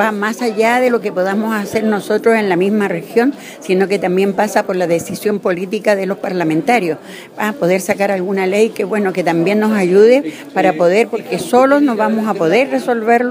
va más allá de lo que podamos hacer nosotros en la misma región, sino que también pasa por la decisión política de los parlamentarios, a poder sacar alguna ley que, bueno, que también nos ayude para poder, porque solos no vamos a poder resolverlo.